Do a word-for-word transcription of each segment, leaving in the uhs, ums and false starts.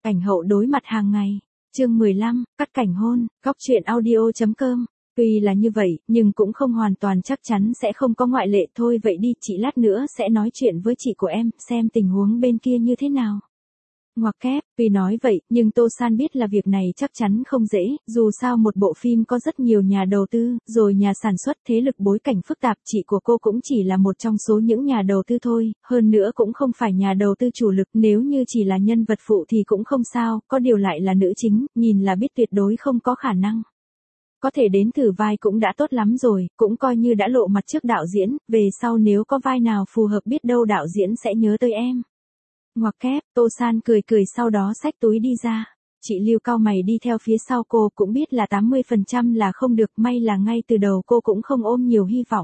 Ảnh hậu đối mặt hàng ngày. Chương mười lăm, cắt cảnh hôn, góc truyện audio chấm com. Tuy là như vậy, nhưng cũng không hoàn toàn chắc chắn sẽ không có ngoại lệ. Thôi vậy đi, chị lát nữa sẽ nói chuyện với chị của em, xem tình huống bên kia như thế nào. Ngoặc kép, tuy nói vậy, nhưng Tô San biết là việc này chắc chắn không dễ, dù sao một bộ phim có rất nhiều nhà đầu tư, rồi nhà sản xuất, thế lực bối cảnh phức tạp, chị của cô cũng chỉ là một trong số những nhà đầu tư thôi, hơn nữa cũng không phải nhà đầu tư chủ lực, nếu như chỉ là nhân vật phụ thì cũng không sao, có điều lại là nữ chính, nhìn là biết tuyệt đối không có khả năng. Có thể đến thử vai cũng đã tốt lắm rồi, cũng coi như đã lộ mặt trước đạo diễn, về sau nếu có vai nào phù hợp biết đâu đạo diễn sẽ nhớ tới em. Ngoặc kép, Tô San cười cười sau đó xách túi đi ra. Chị Lưu cau mày đi theo phía sau cô, cũng biết là tám mươi phần trăm là không được, may là ngay từ đầu cô cũng không ôm nhiều hy vọng.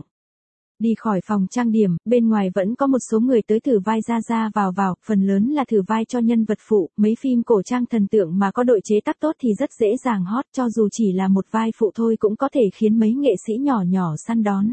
Đi khỏi phòng trang điểm, bên ngoài vẫn có một số người tới thử vai ra ra vào vào, phần lớn là thử vai cho nhân vật phụ, mấy phim cổ trang thần tượng mà có đội chế tác tốt thì rất dễ dàng hot, cho dù chỉ là một vai phụ thôi cũng có thể khiến mấy nghệ sĩ nhỏ nhỏ săn đón.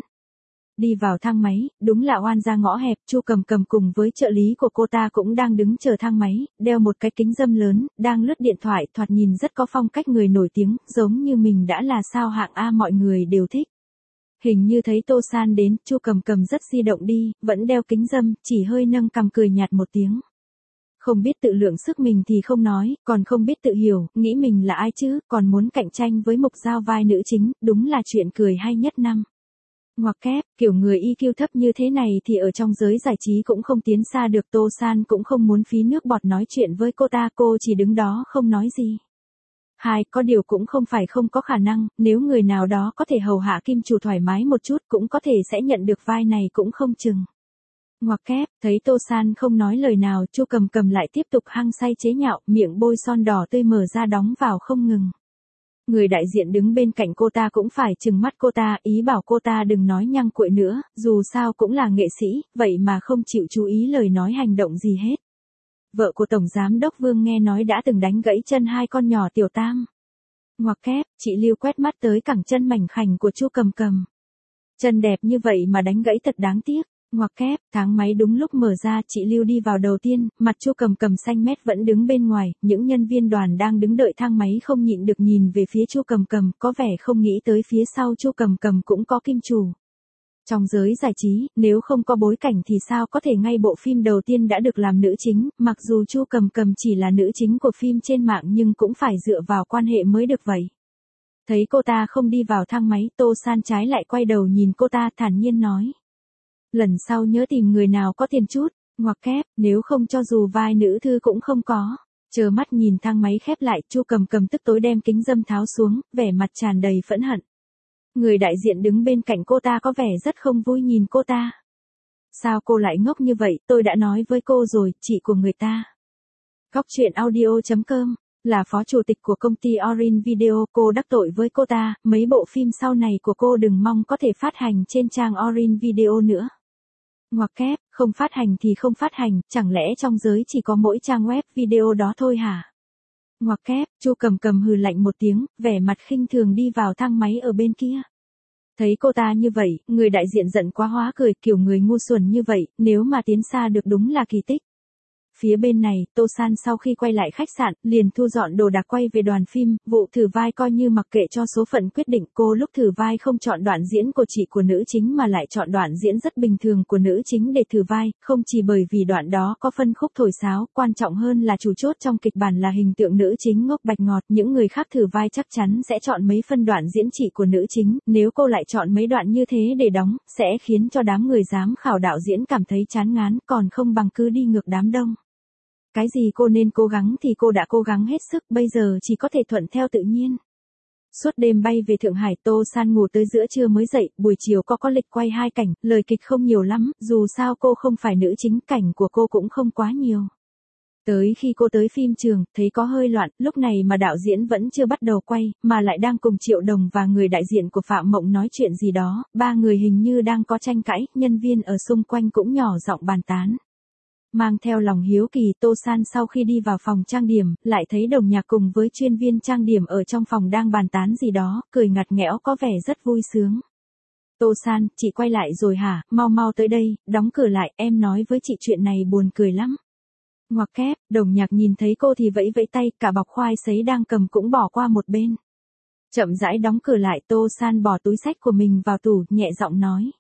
Đi vào thang máy, đúng là oan ra ngõ hẹp, Chu Cầm Cầm cùng với trợ lý của cô ta cũng đang đứng chờ thang máy, đeo một cái kính râm lớn, đang lướt điện thoại, thoạt nhìn rất có phong cách người nổi tiếng, giống như mình đã là sao hạng A mọi người đều thích. Hình như thấy Tô San đến, Chu Cầm Cầm rất di động đi, vẫn đeo kính râm, chỉ hơi nâng cằm cười nhạt một tiếng. Không biết tự lượng sức mình thì không nói, còn không biết tự hiểu, nghĩ mình là ai chứ, còn muốn cạnh tranh với mục giao vai nữ chính, đúng là chuyện cười hay nhất năm. Ngoặc kép, kiểu người i kiu thấp như thế này thì ở trong giới giải trí cũng không tiến xa được. Tô San cũng không muốn phí nước bọt nói chuyện với cô ta, cô chỉ đứng đó không nói gì. Hai, có điều cũng không phải không có khả năng, nếu người nào đó có thể hầu hạ kim chủ thoải mái một chút cũng có thể sẽ nhận được vai này cũng không chừng. Ngoặc kép, thấy Tô San không nói lời nào, Chu Cầm Cầm lại tiếp tục hăng say chế nhạo, miệng bôi son đỏ tươi mở ra đóng vào không ngừng. Người đại diện đứng bên cạnh cô ta cũng phải trừng mắt cô ta, ý bảo cô ta đừng nói nhăng cuội nữa, dù sao cũng là nghệ sĩ, vậy mà không chịu chú ý lời nói hành động gì hết. Vợ của Tổng Giám đốc Vương nghe nói đã từng đánh gãy chân hai con nhỏ Tiểu Tam. Ngoặc kép, chị Lưu quét mắt tới cẳng chân mảnh khảnh của Chu Cầm Cầm. Chân đẹp như vậy mà đánh gãy thật đáng tiếc. Ngoặc kép, tháng máy đúng lúc mở ra, chị Lưu đi vào đầu tiên, mặt Chu Cầm Cầm xanh mét vẫn đứng bên ngoài, những nhân viên đoàn đang đứng đợi thang máy không nhịn được nhìn về phía Chu Cầm Cầm, có vẻ không nghĩ tới phía sau Chu Cầm Cầm cũng có kim chủ. Trong giới giải trí, nếu không có bối cảnh thì sao có thể ngay bộ phim đầu tiên đã được làm nữ chính, mặc dù Chu Cầm Cầm chỉ là nữ chính của phim trên mạng nhưng cũng phải dựa vào quan hệ mới được vậy. Thấy cô ta không đi vào thang máy, Tô San trái lại quay đầu nhìn cô ta thản nhiên nói. Lần sau nhớ tìm người nào có tiền chút, ngoặc kép, nếu không cho dù vai nữ thư cũng không có. Chờ mắt nhìn thang máy khép lại, Chu Cầm Cầm tức tối đem kính râm tháo xuống, vẻ mặt tràn đầy phẫn hận. Người đại diện đứng bên cạnh cô ta có vẻ rất không vui nhìn cô ta. Sao cô lại ngốc như vậy, tôi đã nói với cô rồi, chị của người ta. Góc truyện audio chấm com, là phó chủ tịch của công ty Orange Video, cô đắc tội với cô ta, mấy bộ phim sau này của cô đừng mong có thể phát hành trên trang Orange Video nữa. Ngoặc kép, không phát hành thì không phát hành, chẳng lẽ trong giới chỉ có mỗi trang web video đó thôi hả? Ngoặc kép, Chu Cầm Cầm hừ lạnh một tiếng, vẻ mặt khinh thường đi vào thang máy ở bên kia. Thấy cô ta như vậy, người đại diện giận quá hóa cười, kiểu người ngu xuẩn như vậy, nếu mà tiến xa được đúng là kỳ tích. Phía bên này, Tô San sau khi quay lại khách sạn, liền thu dọn đồ đạc quay về đoàn phim, vụ thử vai coi như mặc kệ cho số phận quyết định. Cô lúc thử vai không chọn đoạn diễn của chị của nữ chính mà lại chọn đoạn diễn rất bình thường của nữ chính để thử vai, không chỉ bởi vì đoạn đó có phân khúc thổi sáo, quan trọng hơn là chủ chốt trong kịch bản là hình tượng nữ chính ngốc bạch ngọt, những người khác thử vai chắc chắn sẽ chọn mấy phân đoạn diễn chị của nữ chính, nếu cô lại chọn mấy đoạn như thế để đóng, sẽ khiến cho đám người giám khảo đạo diễn cảm thấy chán ngán, còn không bằng cứ đi ngược đám đông. Cái gì cô nên cố gắng thì cô đã cố gắng hết sức, bây giờ chỉ có thể thuận theo tự nhiên. Suốt đêm bay về Thượng Hải, Tô San ngủ tới giữa trưa mới dậy, buổi chiều có có lịch quay hai cảnh, lời kịch không nhiều lắm, dù sao cô không phải nữ chính, cảnh của cô cũng không quá nhiều. Tới khi cô tới phim trường, thấy có hơi loạn, lúc này mà đạo diễn vẫn chưa bắt đầu quay, mà lại đang cùng Triệu Đồng và người đại diện của Phạm Mộng nói chuyện gì đó, ba người hình như đang có tranh cãi, nhân viên ở xung quanh cũng nhỏ giọng bàn tán. Mang theo lòng hiếu kỳ, Tô San sau khi đi vào phòng trang điểm, lại thấy đồng nhạc cùng với chuyên viên trang điểm ở trong phòng đang bàn tán gì đó, cười ngặt nghẽo có vẻ rất vui sướng. Tô San, chị quay lại rồi hả, mau mau tới đây, đóng cửa lại, em nói với chị chuyện này buồn cười lắm. Ngoặc kép, Đồng Nhạc nhìn thấy cô thì vẫy vẫy tay, cả bọc khoai sấy đang cầm cũng bỏ qua một bên. Chậm rãi đóng cửa lại, Tô San bỏ túi xách của mình vào tủ, nhẹ giọng nói.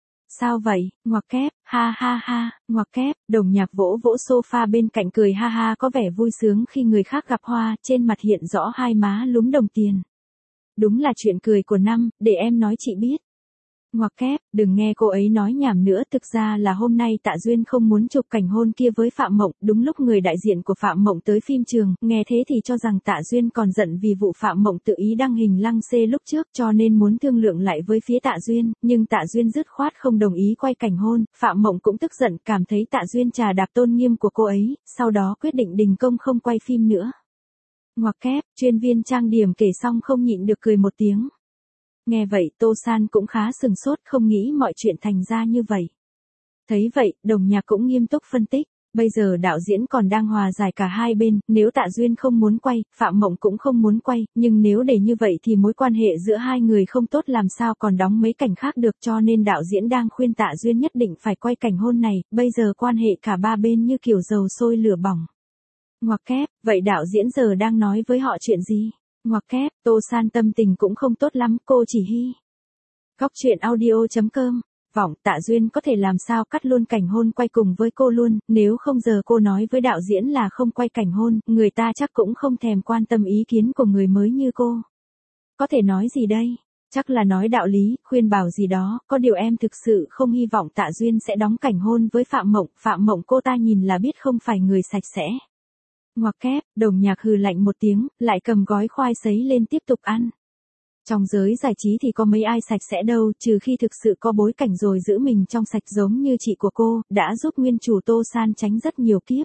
Sao vậy, ngoặc kép, ha ha ha, ngoặc kép, Đồng Nhạc vỗ vỗ sofa bên cạnh cười ha ha có vẻ vui sướng khi người khác gặp hoa, trên mặt hiện rõ hai má lúm đồng tiền. Đúng là chuyện cười của năm, để em nói chị biết. Ngoặc kép, đừng nghe cô ấy nói nhảm nữa, thực ra là hôm nay Tạ Duyên không muốn chụp cảnh hôn kia với Phạm Mộng, đúng lúc người đại diện của Phạm Mộng tới phim trường, nghe thế thì cho rằng Tạ Duyên còn giận vì vụ Phạm Mộng tự ý đăng hình lăng xê lúc trước cho nên muốn thương lượng lại với phía Tạ Duyên, nhưng Tạ Duyên dứt khoát không đồng ý quay cảnh hôn, Phạm Mộng cũng tức giận cảm thấy Tạ Duyên trà đạp tôn nghiêm của cô ấy, sau đó quyết định đình công không quay phim nữa. Ngoặc kép, chuyên viên trang điểm kể xong không nhịn được cười một tiếng. Nghe vậy Tô San cũng khá sừng sốt, không nghĩ mọi chuyện thành ra như vậy. Thấy vậy, Đồng Nhạc cũng nghiêm túc phân tích, bây giờ đạo diễn còn đang hòa giải cả hai bên, nếu Tạ Duyên không muốn quay, Phạm Mộng cũng không muốn quay, nhưng nếu để như vậy thì mối quan hệ giữa hai người không tốt làm sao còn đóng mấy cảnh khác được, cho nên đạo diễn đang khuyên Tạ Duyên nhất định phải quay cảnh hôn này, bây giờ quan hệ cả ba bên như kiểu dầu sôi lửa bỏng. Ngoặc kép, vậy đạo diễn giờ đang nói với họ chuyện gì? Ngoặc kép, Tô San tâm tình cũng không tốt lắm, cô chỉ hi. Góc truyện audio chấm com, vọng Tạ Duyên có thể làm sao cắt luôn cảnh hôn quay cùng với cô luôn, nếu không giờ cô nói với đạo diễn là không quay cảnh hôn, người ta chắc cũng không thèm quan tâm ý kiến của người mới như cô. Có thể nói gì đây? Chắc là nói đạo lý, khuyên bảo gì đó, có điều em thực sự không hy vọng Tạ Duyên sẽ đóng cảnh hôn với Phạm Mộng, Phạm Mộng cô ta nhìn là biết không phải người sạch sẽ. Ngoặc kép, Đồng Nhạc hừ lạnh một tiếng, lại cầm gói khoai sấy lên tiếp tục ăn. Trong giới giải trí thì có mấy ai sạch sẽ đâu, trừ khi thực sự có bối cảnh rồi giữ mình trong sạch giống như chị của cô, đã giúp nguyên chủ Tô San tránh rất nhiều kiếp.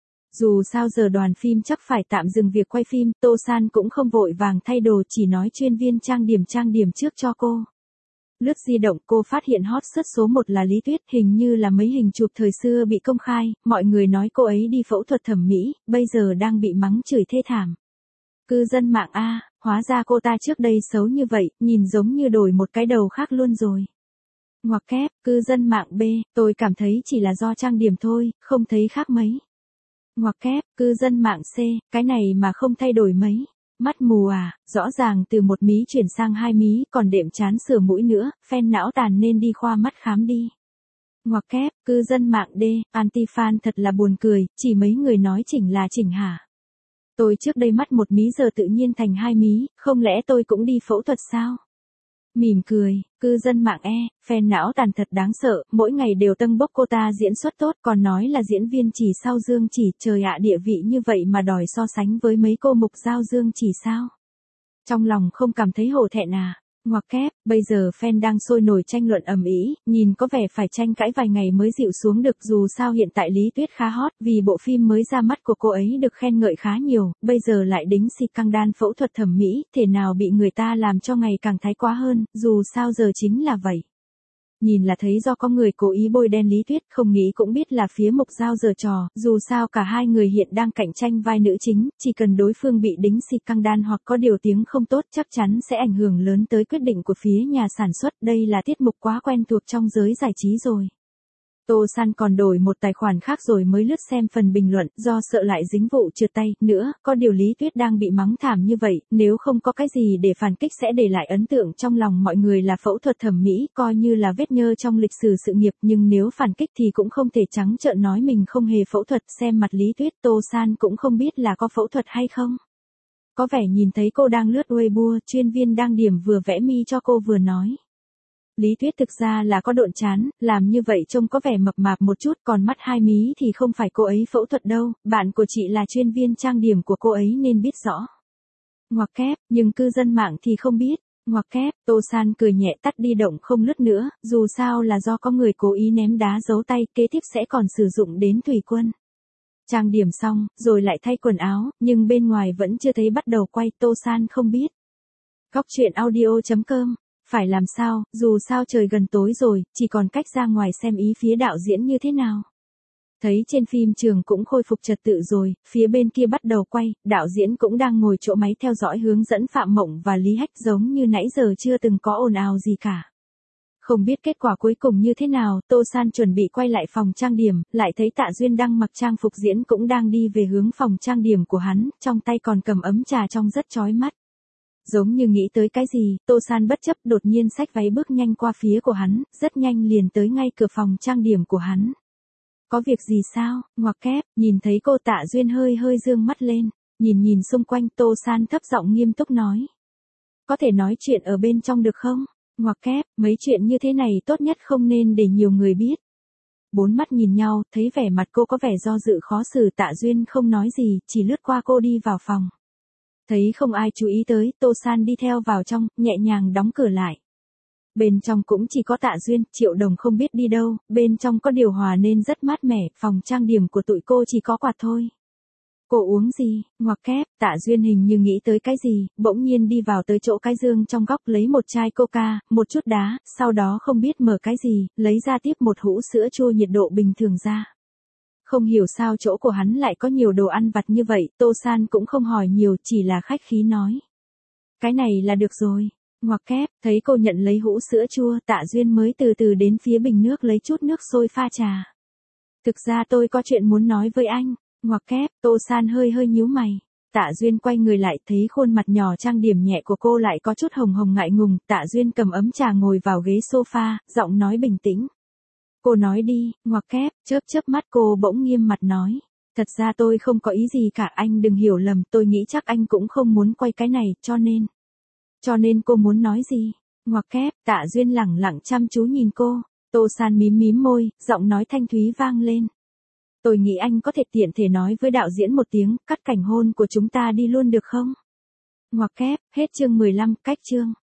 Dù sao giờ đoàn phim chắc phải tạm dừng việc quay phim, Tô San cũng không vội vàng thay đồ, chỉ nói chuyên viên trang điểm trang điểm trước cho cô. Lướt di động cô phát hiện hot search số một là Lý Tuyết, hình như là mấy hình chụp thời xưa bị công khai, mọi người nói cô ấy đi phẫu thuật thẩm mỹ, bây giờ đang bị mắng chửi thê thảm. Cư dân mạng A, hóa ra cô ta trước đây xấu như vậy, nhìn giống như đổi một cái đầu khác luôn rồi. Ngoặc kép, cư dân mạng B, tôi cảm thấy chỉ là do trang điểm thôi, không thấy khác mấy. Ngoặc kép, cư dân mạng C, cái này mà không thay đổi mấy. Mắt mù à, rõ ràng từ một mí chuyển sang hai mí, còn đệm chán sửa mũi nữa, fan não tàn nên đi khoa mắt khám đi. Ngoặc kép, cư dân mạng D, anti-fan thật là buồn cười, chỉ mấy người nói chỉnh là chỉnh hả? Tôi trước đây mắt một mí giờ tự nhiên thành hai mí, không lẽ tôi cũng đi phẫu thuật sao? Mỉm cười, cư dân mạng E, fan não tàn thật đáng sợ, mỗi ngày đều tâng bốc cô ta diễn xuất tốt, còn nói là diễn viên chỉ sau Dương Chỉ, trời ạ địa vị như vậy mà đòi so sánh với mấy cô mục giao Dương Chỉ sao? Trong lòng không cảm thấy hổ thẹn à? Ngoặc kép, bây giờ fan đang sôi nổi tranh luận ầm ĩ, nhìn có vẻ phải tranh cãi vài ngày mới dịu xuống được, dù sao hiện tại Lý Tuyết khá hot, vì bộ phim mới ra mắt của cô ấy được khen ngợi khá nhiều, bây giờ lại đính xì căng đan phẫu thuật thẩm mỹ, thể nào bị người ta làm cho ngày càng thái quá hơn, dù sao giờ chính là vậy. Nhìn là thấy do có người cố ý bôi đen Lý Tuyết, không nghĩ cũng biết là phía Mục Giao giở trò, dù sao cả hai người hiện đang cạnh tranh vai nữ chính, chỉ cần đối phương bị đính xì căng đan hoặc có điều tiếng không tốt chắc chắn sẽ ảnh hưởng lớn tới quyết định của phía nhà sản xuất, đây là tiết mục quá quen thuộc trong giới giải trí rồi. Tô San còn đổi một tài khoản khác rồi mới lướt xem phần bình luận, do sợ lại dính vụ trượt tay, nữa, có điều Lý Tuyết đang bị mắng thảm như vậy, nếu không có cái gì để phản kích sẽ để lại ấn tượng trong lòng mọi người là phẫu thuật thẩm mỹ, coi như là vết nhơ trong lịch sử sự nghiệp, nhưng nếu phản kích thì cũng không thể trắng trợn nói mình không hề phẫu thuật, xem mặt Lý Tuyết, Tô San cũng không biết là có phẫu thuật hay không. Có vẻ nhìn thấy cô đang lướt Weibo, chuyên viên đang điểm vừa vẽ mi cho cô vừa nói. Lý Tuyết thực ra là có độn trán, làm như vậy trông có vẻ mập mạp một chút, còn mắt hai mí thì không phải cô ấy phẫu thuật đâu, bạn của chị là chuyên viên trang điểm của cô ấy nên biết rõ. Ngoặc kép, nhưng cư dân mạng thì không biết. Ngoặc kép, Tô San cười nhẹ tắt đi động không lướt nữa, dù sao là do có người cố ý ném đá giấu tay, kế tiếp sẽ còn sử dụng đến thủy quân. Trang điểm xong, rồi lại thay quần áo, nhưng bên ngoài vẫn chưa thấy bắt đầu quay, Tô San không biết. Góc truyện audio chấm com. Phải làm sao, dù sao trời gần tối rồi, chỉ còn cách ra ngoài xem ý phía đạo diễn như thế nào. Thấy trên phim trường cũng khôi phục trật tự rồi, phía bên kia bắt đầu quay, đạo diễn cũng đang ngồi chỗ máy theo dõi hướng dẫn Phạm Mộng và Lý Hách giống như nãy giờ chưa từng có ồn ào gì cả. Không biết kết quả cuối cùng như thế nào, Tô San chuẩn bị quay lại phòng trang điểm, lại thấy Tạ Duyên đang mặc trang phục diễn cũng đang đi về hướng phòng trang điểm của hắn, trong tay còn cầm ấm trà trong rất chói mắt. Giống như nghĩ tới cái gì, Tô San bất chấp đột nhiên xách váy bước nhanh qua phía của hắn, rất nhanh liền tới ngay cửa phòng trang điểm của hắn. Có việc gì sao, ngoặc kép, nhìn thấy cô Tạ Duyên hơi hơi dương mắt lên, nhìn nhìn xung quanh Tô San thấp giọng nghiêm túc nói. Có thể nói chuyện ở bên trong được không? Ngoặc kép, mấy chuyện như thế này tốt nhất không nên để nhiều người biết. Bốn mắt nhìn nhau, thấy vẻ mặt cô có vẻ do dự khó xử, Tạ Duyên không nói gì, chỉ lướt qua cô đi vào phòng. Thấy không ai chú ý tới, Tô San đi theo vào trong, nhẹ nhàng đóng cửa lại. Bên trong cũng chỉ có Tạ Duyên, Triệu Đồng không biết đi đâu, bên trong có điều hòa nên rất mát mẻ, phòng trang điểm của tụi cô chỉ có quạt thôi. Cô uống gì, ngoặc kép, Tạ Duyên hình như nghĩ tới cái gì, bỗng nhiên đi vào tới chỗ cái giường trong góc lấy một chai coca, một chút đá, sau đó không biết mở cái gì, lấy ra tiếp một hũ sữa chua nhiệt độ bình thường ra. Không hiểu sao chỗ của hắn lại có nhiều đồ ăn vặt như vậy, Tô San cũng không hỏi nhiều, chỉ là khách khí nói. Cái này là được rồi. Ngoặc kép, thấy cô nhận lấy hũ sữa chua, Tạ Duyên mới từ từ đến phía bình nước lấy chút nước sôi pha trà. Thực ra tôi có chuyện muốn nói với anh. Ngoặc kép, Tô San hơi hơi nhíu mày. Tạ Duyên quay người lại thấy khuôn mặt nhỏ trang điểm nhẹ của cô lại có chút hồng hồng ngại ngùng, Tạ Duyên cầm ấm trà ngồi vào ghế sofa, giọng nói bình tĩnh. Cô nói đi, ngoặc kép, chớp chớp mắt cô bỗng nghiêm mặt nói. Thật ra tôi không có ý gì cả, anh đừng hiểu lầm, tôi nghĩ chắc anh cũng không muốn quay cái này, cho nên. Cho nên cô muốn nói gì? Ngoặc kép, Tạ Duyên lẳng lặng chăm chú nhìn cô, Tô San mím mím môi, giọng nói thanh thúy vang lên. Tôi nghĩ anh có thể tiện thể nói với đạo diễn một tiếng, cắt cảnh hôn của chúng ta đi luôn được không? Ngoặc kép, hết chương mười lăm, cách chương.